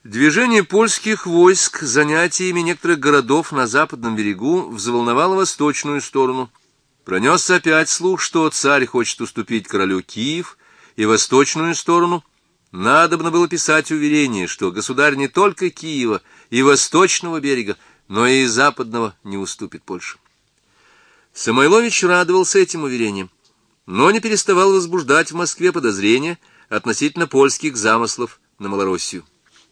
Движение польских войск, занятиями некоторых городов на западном берегу, взволновало восточную сторону. Пронесся опять слух, что царь хочет уступить королю Киев, и восточную сторону надобно было писать уверение, что государь не только Киева и восточного берега, но и западного не уступит Польше. Самойлович радовался этим уверениям, но не переставал возбуждать в Москве подозрения относительно польских замыслов на Малороссию.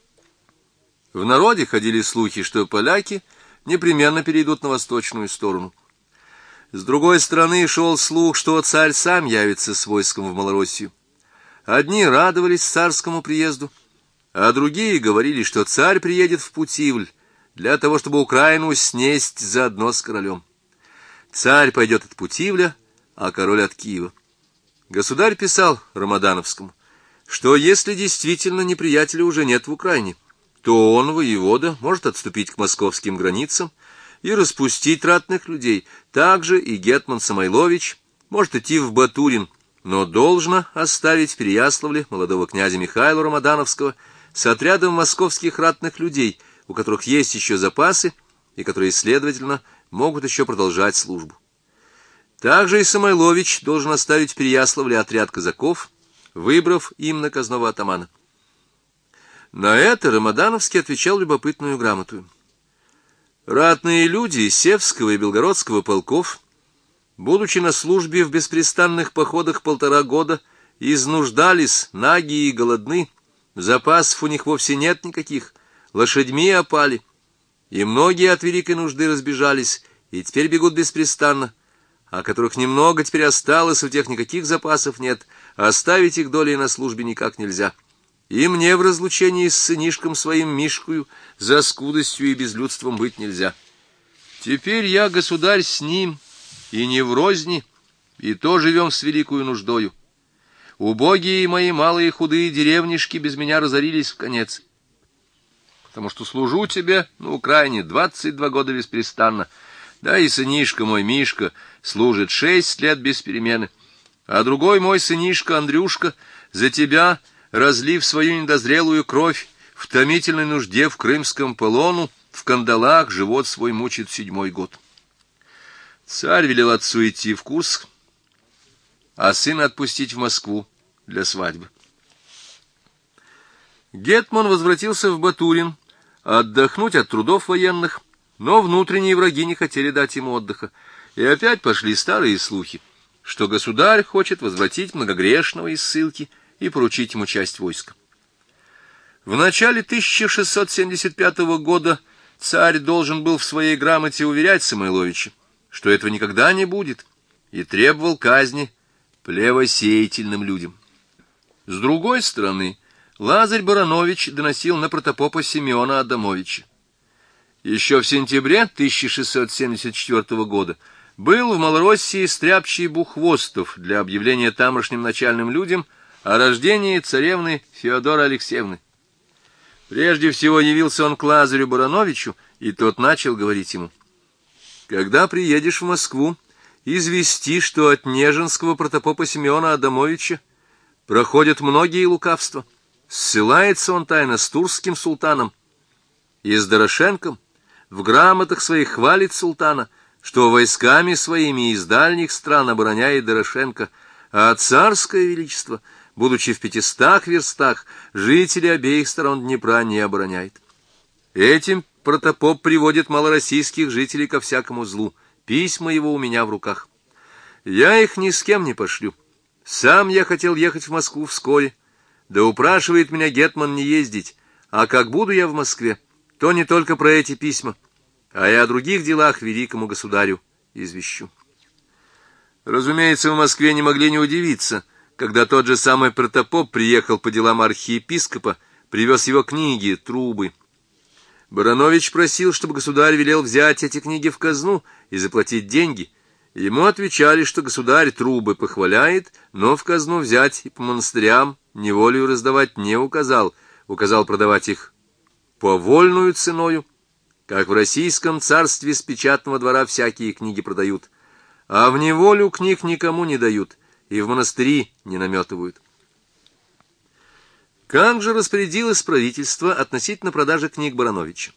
В народе ходили слухи, что поляки непременно перейдут на восточную сторону. С другой стороны шел слух, что царь сам явится с войском в Малороссию. Одни радовались царскому приезду, а другие говорили, что царь приедет в Путивль для того, чтобы Украину снесть заодно с королем. Царь пойдет от Путивля, а король от Киева. Государь писал Рамадановскому, что если действительно неприятеля уже нет в Украине, то он, воевода, может отступить к московским границам и распустить ратных людей. Также и гетман Самойлович может идти в Батурин, но должно оставить в Переяславле молодого князя Михаила Рамадановского с отрядом московских ратных людей, у которых есть еще запасы и которые, следовательно, могут еще продолжать службу. Также и Самойлович должен оставить в Переяславле отряд казаков, выбрав им наказного атамана. На это Рамадановский отвечал любопытную грамоту. Ратные люди Севского и Белгородского полков, будучи на службе в беспрестанных походах 1,5 года, изнуждались, наги и голодны, запасов у них вовсе нет никаких, лошадьми опали, и многие от великой нужды разбежались, и теперь бегут беспрестанно, а которых немного теперь осталось, у тех никаких запасов нет, оставить их долей на службе никак нельзя. И мне в разлучении с сынишком своим Мишкою за скудостью и безлюдством быть нельзя. Теперь я, государь, с ним, и не в розни, и то живем с великою нуждою. Убогие мои малые худые деревнишки без меня разорились вконец, потому что служу тебе на Украине 22 года беспрестанно, да и сынишка мой Мишка служит 6 лет без перемены, а другой мой сынишка Андрюшка за тебя, разлив свою недозрелую кровь, в томительной нужде в крымском полону, в кандалах живот свой мучит 7-й год. Царь велел отцу идти в Курск, а сына отпустить в Москву для свадьбы. Гетман возвратился в Батурин отдохнуть от трудов военных, но внутренние враги не хотели дать ему отдыха, и опять пошли старые слухи, что государь хочет возвратить многогрешного из ссылки и поручить ему часть войска. В начале 1675 года царь должен был в своей грамоте уверять Самойловича, что этого никогда не будет, и требовал казни плевосеятельным людям. С другой стороны, Лазарь Баранович доносил на протопопа Симеона Адамовича. Еще в сентябре 1674 года был в Малороссии стряпчий Бухвостов для объявления тамошним начальным людям о рождении царевны Феодоры Алексеевны. Прежде всего явился он к Лазарю Барановичу, и тот начал говорить ему: «Когда приедешь в Москву, извести, что от Нежинского протопопа Симеона Адамовича проходят многие лукавства. Ссылается он тайно с турским султаном и с Дорошенком, в грамотах своих хвалит султана, что войсками своими из дальних стран обороняет Дорошенко, а царское величество, будучи в 500 верстах, жители обеих сторон Днепра не обороняет. Этим протопоп приводит малороссийских жителей ко всякому злу. Письма его у меня в руках. Я их ни с кем не пошлю. Сам я хотел ехать в Москву вскоре, да упрашивает меня гетман не ездить, а как буду я в Москве, то не только про эти письма, а и о других делах великому государю извещу». Разумеется, в Москве не могли не удивиться, когда тот же самый протопоп приехал по делам архиепископа, привез его книги, трубы. Баранович просил, чтобы государь велел взять эти книги в казну и заплатить деньги. Ему отвечали, что государь трубы похваляет, но в казну взять и по монастырям неволею раздавать не указал, указал продавать их по вольную ценою, как в российском царстве с печатного двора всякие книги продают, а в неволю книг никому не дают и в монастыри не наметывают. Как же распорядилось правительство относительно продажи книг Барановича?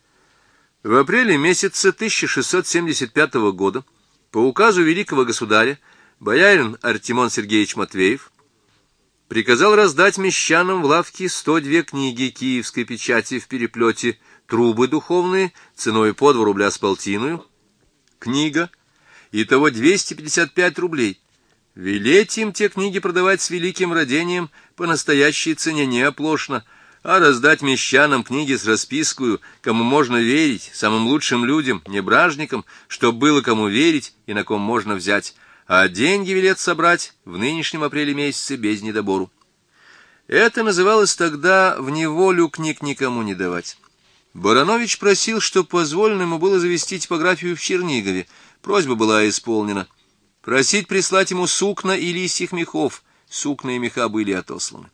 В апреле месяца 1675 года по указу великого государя боярин Артемон Сергеевич Матвеев приказал раздать мещанам в лавке 102 книги киевской печати в переплете «Трубы духовные» ценой по 2 рубля с полтиною, книга, итого 255 рублей. Велеть им те книги продавать с великим радением по настоящей цене не оплошно, а раздать мещанам книги с распискою, кому можно верить, самым лучшим людям, не бражникам, чтоб было кому верить и на ком можно взять, а деньги велет собрать в нынешнем апреле месяце без недобору. Это называлось тогда «в неволю книг никому не давать». Баранович просил, чтоб позволено ему было завести типографию в Чернигове. Просьба была исполнена. Просить прислать ему сукна и лисьих мехов. Сукна и меха были отосланы.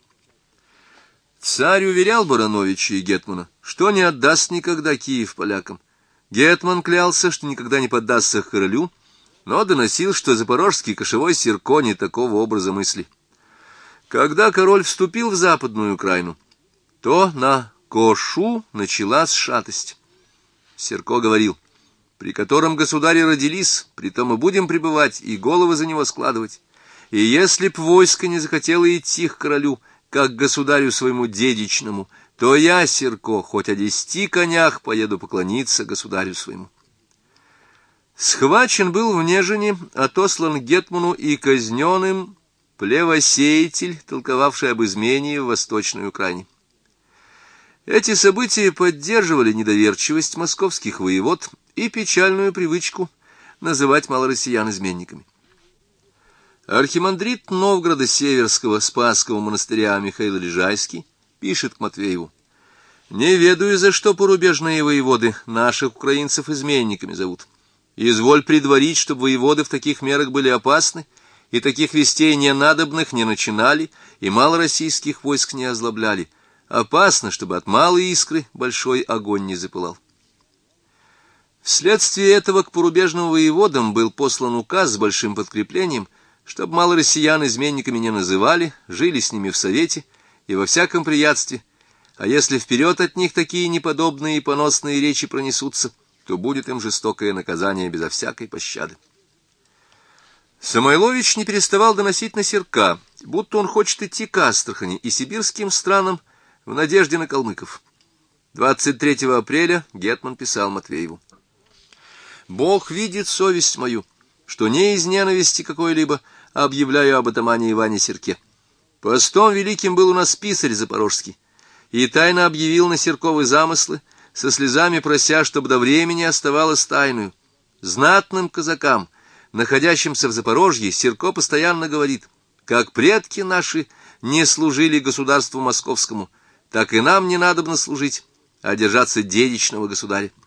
Царь уверял Барановича и гетмана, что не отдаст никогда Киев полякам. Гетман клялся, что никогда не поддастся королю, но доносил, что запорожский кошевой Сирко не такого образа мысли. Когда король вступил в Западную Украину, то на Кошу началась шатость. Сирко говорил: при котором государи родились, при том и будем пребывать, и головы за него складывать. И если б войско не захотело идти к королю, как к государю своему дедичному, то я, Сирко, хоть о 10 конях поеду поклониться государю своему. Схвачен был в Нежине, отослан гетману и казненным плевосеятель, толковавший об измене в Восточной Украине. Эти события поддерживали недоверчивость московских воевод и печальную привычку называть малороссиян изменниками. Архимандрит Новгорода Северского Спасского монастыря Михаил Лежайский пишет к Матвееву: «Не ведаю, за что порубежные воеводы наших украинцев изменниками зовут. Изволь предварить, чтобы воеводы в таких мерах были опасны, и таких вестей ненадобных не начинали, и малороссийских войск не озлобляли. Опасно, чтобы от малой искры большой огонь не запылал». Вследствие этого к порубежным воеводам был послан указ с большим подкреплением, чтобы малороссиян изменниками не называли, жили с ними в совете и во всяком приятстве, а если вперед от них такие неподобные и поносные речи пронесутся, то будет им жестокое наказание безо всякой пощады. Самойлович не переставал доносить на Сирка, будто он хочет идти к Астрахани и сибирским странам в надежде на калмыков. 23 апреля гетман писал Матвееву: «Бог видит совесть мою, что не из ненависти какой-либо объявляю об атамане Иване Сирке. Постом великим был у нас писарь запорожский, и тайно объявил на Сирковы замыслы, со слезами прося, чтобы до времени оставалось тайною. Знатным казакам, находящимся в Запорожье, Сирко постоянно говорит: как предки наши не служили государству московскому, так и нам не надобно служить, а держаться дедичного государя.